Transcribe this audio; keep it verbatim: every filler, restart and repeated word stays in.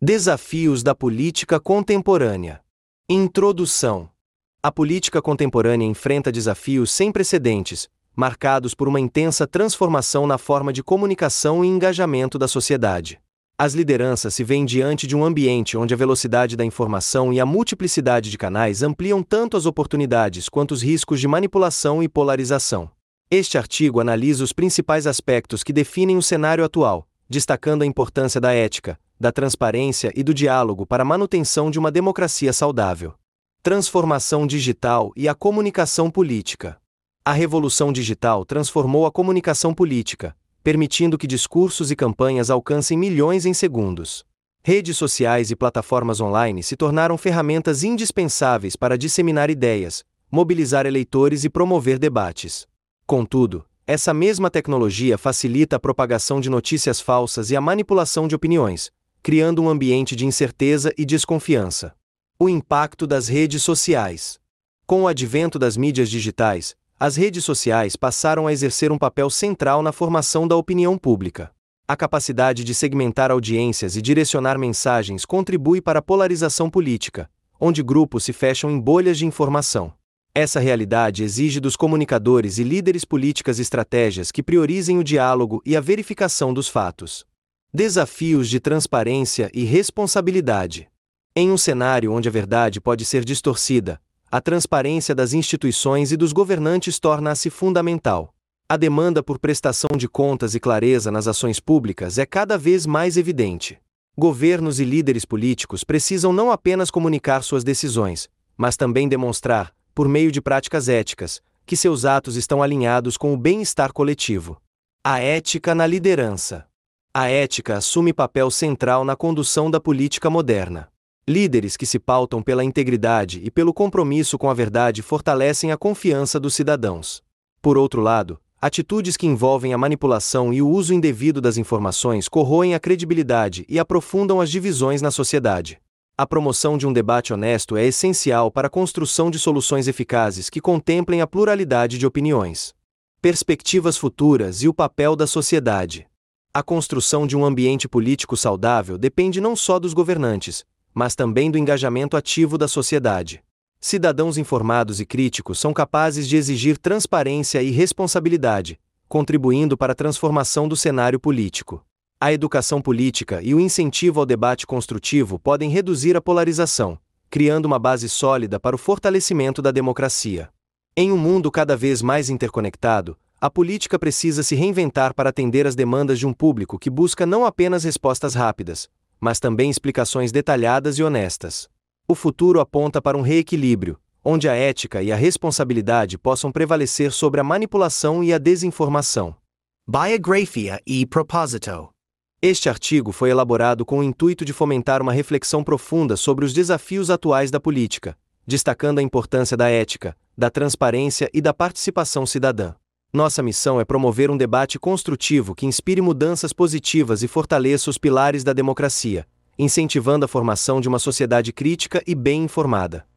Desafios da política contemporânea. Introdução. A política contemporânea enfrenta desafios sem precedentes, marcados por uma intensa transformação na forma de comunicação e engajamento da sociedade. As lideranças se veem diante de um ambiente onde a velocidade da informação e a multiplicidade de canais ampliam tanto as oportunidades quanto os riscos de manipulação e polarização. Este artigo analisa os principais aspectos que definem o cenário atual, destacando a importância da ética, da transparência e do diálogo para a manutenção de uma democracia saudável. Transformação digital e a comunicação política. A revolução digital transformou a comunicação política, permitindo que discursos e campanhas alcancem milhões em segundos. Redes sociais e plataformas online se tornaram ferramentas indispensáveis para disseminar ideias, mobilizar eleitores e promover debates. Contudo, essa mesma tecnologia facilita a propagação de notícias falsas e a manipulação de opiniões, criando um ambiente de incerteza e desconfiança. O impacto das redes sociais. Com o advento das mídias digitais, as redes sociais passaram a exercer um papel central na formação da opinião pública. A capacidade de segmentar audiências e direcionar mensagens contribui para a polarização política, onde grupos se fecham em bolhas de informação. Essa realidade exige dos comunicadores e líderes políticos estratégias que priorizem o diálogo e a verificação dos fatos. Desafios de transparência e responsabilidade. Em um cenário onde a verdade pode ser distorcida, a transparência das instituições e dos governantes torna-se fundamental. A demanda por prestação de contas e clareza nas ações públicas é cada vez mais evidente. Governos e líderes políticos precisam não apenas comunicar suas decisões, mas também demonstrar, por meio de práticas éticas, que seus atos estão alinhados com o bem-estar coletivo. A ética na liderança. A ética assume papel central na condução da política moderna. Líderes que se pautam pela integridade e pelo compromisso com a verdade fortalecem a confiança dos cidadãos. Por outro lado, atitudes que envolvem a manipulação e o uso indevido das informações corroem a credibilidade e aprofundam as divisões na sociedade. A promoção de um debate honesto é essencial para a construção de soluções eficazes que contemplem a pluralidade de opiniões. Perspectivas futuras e o papel da sociedade. A construção de um ambiente político saudável depende não só dos governantes, mas também do engajamento ativo da sociedade. Cidadãos informados e críticos são capazes de exigir transparência e responsabilidade, contribuindo para a transformação do cenário político. A educação política e o incentivo ao debate construtivo podem reduzir a polarização, criando uma base sólida para o fortalecimento da democracia. Em um mundo cada vez mais interconectado, a política precisa se reinventar para atender às demandas de um público que busca não apenas respostas rápidas, mas também explicações detalhadas e honestas. O futuro aponta para um reequilíbrio, onde a ética e a responsabilidade possam prevalecer sobre a manipulação e a desinformação. Biografia e propósito. Este artigo foi elaborado com o intuito de fomentar uma reflexão profunda sobre os desafios atuais da política, destacando a importância da ética, da transparência e da participação cidadã. Nossa missão é promover um debate construtivo que inspire mudanças positivas e fortaleça os pilares da democracia, incentivando a formação de uma sociedade crítica e bem informada.